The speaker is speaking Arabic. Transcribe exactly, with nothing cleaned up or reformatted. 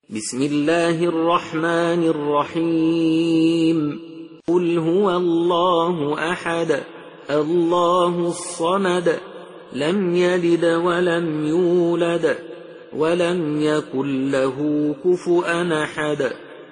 بسم الله الرحمن الرحيم قل هو الله أحد الله الصمد لم يلد ولم يولد ولم يكن له كفؤا أحد